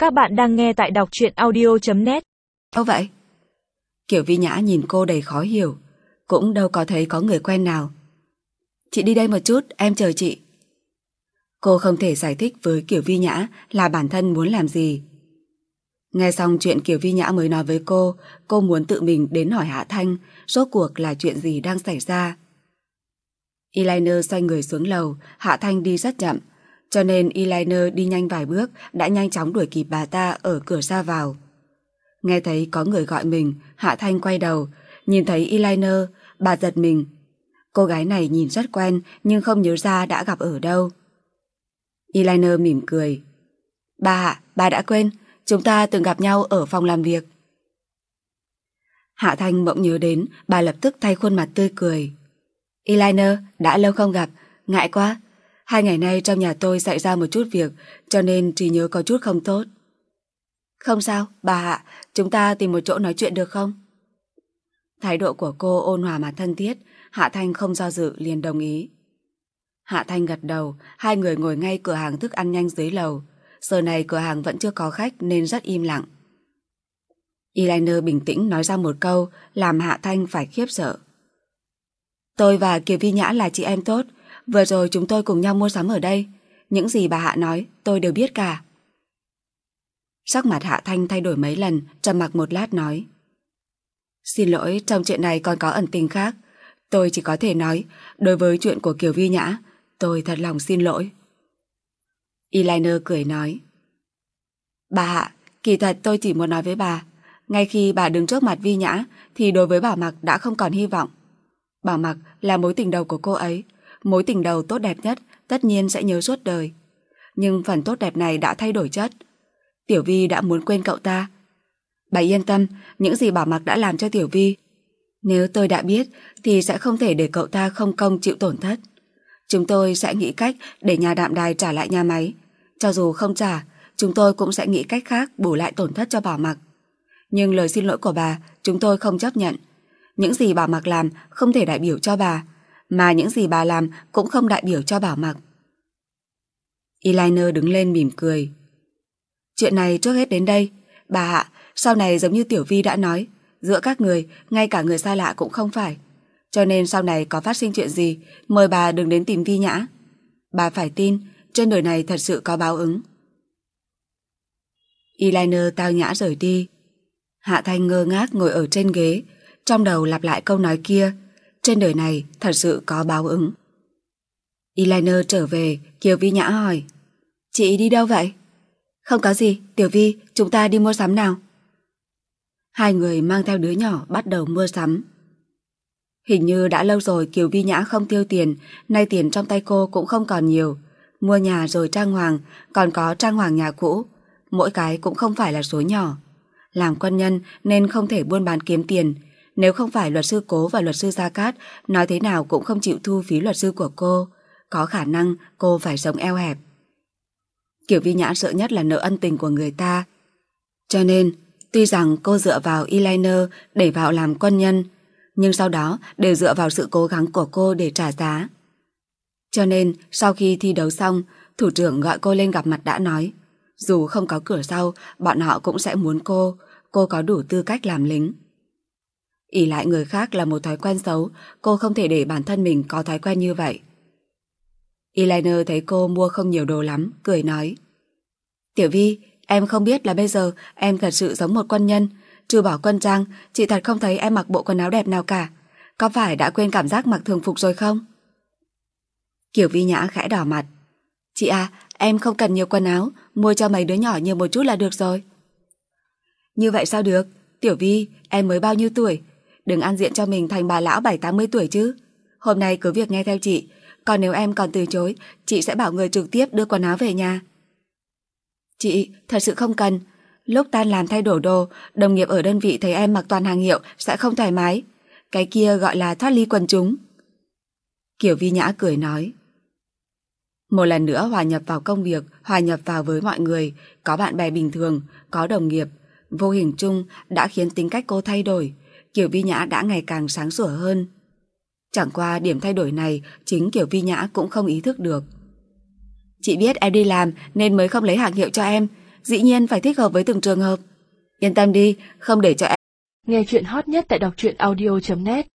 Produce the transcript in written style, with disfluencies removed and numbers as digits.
Các bạn đang nghe tại đọc truyện audio.net. Đâu vậy? Kiều Vi Nhã nhìn cô đầy khó hiểu. Cũng đâu có thấy có người quen nào. Chị đi đây một chút, em chờ chị. Cô không thể giải thích với Kiều Vi Nhã là bản thân muốn làm gì. Nghe xong chuyện Kiều Vi Nhã mới nói với cô muốn tự mình đến hỏi Hạ Thanh rốt cuộc là chuyện gì đang xảy ra. Eyeliner xoay người xuống lầu, Hạ Thanh đi rất chậm, cho nên Eyeliner đi nhanh vài bước đã nhanh chóng đuổi kịp bà ta ở cửa ra vào. Nghe thấy có người gọi mình, Hạ Thanh quay đầu, nhìn thấy Eyeliner, bà giật mình. Cô gái này nhìn rất quen nhưng không nhớ ra đã gặp ở đâu. Eyeliner mỉm cười. Bà Hạ, bà đã quên, chúng ta từng gặp nhau ở phòng làm việc. Hạ Thanh bỗng nhớ đến, bà lập tức thay khuôn mặt tươi cười. Eyeliner, đã lâu không gặp, ngại quá. 2 ngày nay trong nhà tôi xảy ra một chút việc, cho nên trí nhớ có chút không tốt. Không sao, bà Hạ, chúng ta tìm một chỗ nói chuyện được không? Thái độ của cô ôn hòa mà thân thiết, Hạ Thanh không do dự liền đồng ý. Hạ Thanh gật đầu, hai người ngồi ngay cửa hàng thức ăn nhanh dưới lầu. Giờ này cửa hàng vẫn chưa có khách nên rất im lặng. Eyeliner bình tĩnh nói ra một câu làm Hạ Thanh phải khiếp sợ. Tôi và Kiều Vi Nhã là chị em tốt, vừa rồi chúng tôi cùng nhau mua sắm ở đây. Những gì bà Hạ nói tôi đều biết cả. Sắc mặt Hạ Thanh thay đổi mấy lần, trầm mặc một lát nói. Xin lỗi, trong chuyện này còn có ẩn tình khác. Tôi chỉ có thể nói, đối với chuyện của Kiều Vi Nhã, tôi thật lòng xin lỗi. Eyeliner cười nói. Bà Hạ, kỳ thật tôi chỉ muốn nói với bà, ngay khi bà đứng trước mặt Vi Nhã thì đối với Bảo Mặc đã không còn hy vọng. Bảo Mặc là mối tình đầu của cô ấy, mối tình đầu tốt đẹp nhất, tất nhiên sẽ nhớ suốt đời. Nhưng phần tốt đẹp này đã thay đổi chất. Tiểu Vi đã muốn quên cậu ta. Bà yên tâm, những gì Bảo Mặc đã làm cho Tiểu Vi, nếu tôi đã biết thì sẽ không thể để cậu ta không công chịu tổn thất. Chúng tôi sẽ nghĩ cách để nhà đạm đài trả lại nhà máy. Cho dù không trả, chúng tôi cũng sẽ nghĩ cách khác bù lại tổn thất cho Bảo Mặc. Nhưng lời xin lỗi của bà chúng tôi không chấp nhận. Những gì Bảo Mặc làm không thể đại biểu cho bà, mà những gì bà làm cũng không đại biểu cho Bảo Mặc. Eyeliner đứng lên mỉm cười. Chuyện này trước hết đến đây. Bà Hạ, sau này giống như Tiểu Vi đã nói, giữa các người, ngay cả người xa lạ cũng không phải. Cho nên sau này có phát sinh chuyện gì, mời bà đừng đến tìm Vi Nhã. Bà phải tin, trên đời này thật sự có báo ứng. Eyeliner tao nhã rời đi. Hạ Thanh ngơ ngác ngồi ở trên ghế, trong đầu lặp lại câu nói kia, trên đời này thật sự có báo ứng. Eyeliner trở về, Kiều Vi Nhã hỏi. Chị đi đâu vậy? Không có gì, Tiểu Vi, chúng ta đi mua sắm nào. Hai người mang theo đứa nhỏ bắt đầu mua sắm. Hình như đã lâu rồi Kiều Vi Nhã không tiêu tiền, nay tiền trong tay cô cũng không còn nhiều. Mua nhà rồi trang hoàng, còn có trang hoàng nhà cũ, mỗi cái cũng không phải là số nhỏ. Làm quân nhân nên không thể buôn bán kiếm tiền, nếu không phải luật sư Cố và luật sư Gia Cát nói thế nào cũng không chịu thu phí luật sư của cô, có khả năng cô phải sống eo hẹp. Kiều Vi Nhã sợ nhất là nợ ân tình của người ta. Cho nên, tuy rằng cô dựa vào Eyeliner để vào làm quân nhân, nhưng sau đó đều dựa vào sự cố gắng của cô để trả giá. Cho nên, sau khi thi đấu xong, thủ trưởng gọi cô lên gặp mặt đã nói, dù không có cửa sau, bọn họ cũng sẽ muốn cô có đủ tư cách làm lính. Ỷ lại người khác là một thói quen xấu, cô không thể để bản thân mình có thói quen như vậy. Eyeliner thấy cô mua không nhiều đồ lắm, cười nói. Tiểu Vi, em không biết là bây giờ em thật sự giống một quân nhân, trừ bỏ quân trang, chị thật không thấy em mặc bộ quần áo đẹp nào cả. Có phải đã quên cảm giác mặc thường phục rồi không? Kiều Vi Nhã khẽ đỏ mặt. Chị à, em không cần nhiều quần áo, mua cho mấy đứa nhỏ nhiều một chút là được rồi. Như vậy sao được? Tiểu Vi, em mới bao nhiêu tuổi? Đừng ăn diện cho mình thành bà lão 70-80 tuổi chứ. Hôm nay cứ việc nghe theo chị, còn nếu em còn từ chối, chị sẽ bảo người trực tiếp đưa quần áo về nhà. Chị, thật sự không cần. Lúc tan làm thay đổi đồ, đồng nghiệp ở đơn vị thấy em mặc toàn hàng hiệu sẽ không thoải mái. Cái kia gọi là thoát ly quần chúng. Kiều Vi Nhã cười nói. Một lần nữa hòa nhập vào công việc, hòa nhập vào với mọi người, có bạn bè bình thường, có đồng nghiệp, vô hình chung đã khiến tính cách cô thay đổi. Kiều Vi Nhã đã ngày càng sáng sủa hơn. Chẳng qua điểm thay đổi này chính Kiều Vi Nhã cũng không ý thức được. Chị biết em đi làm nên mới không lấy hàng hiệu cho em, dĩ nhiên phải thích hợp với từng trường hợp. Yên tâm đi, không để cho em. Nghe chuyện hot nhất tại đọc truyện audio.net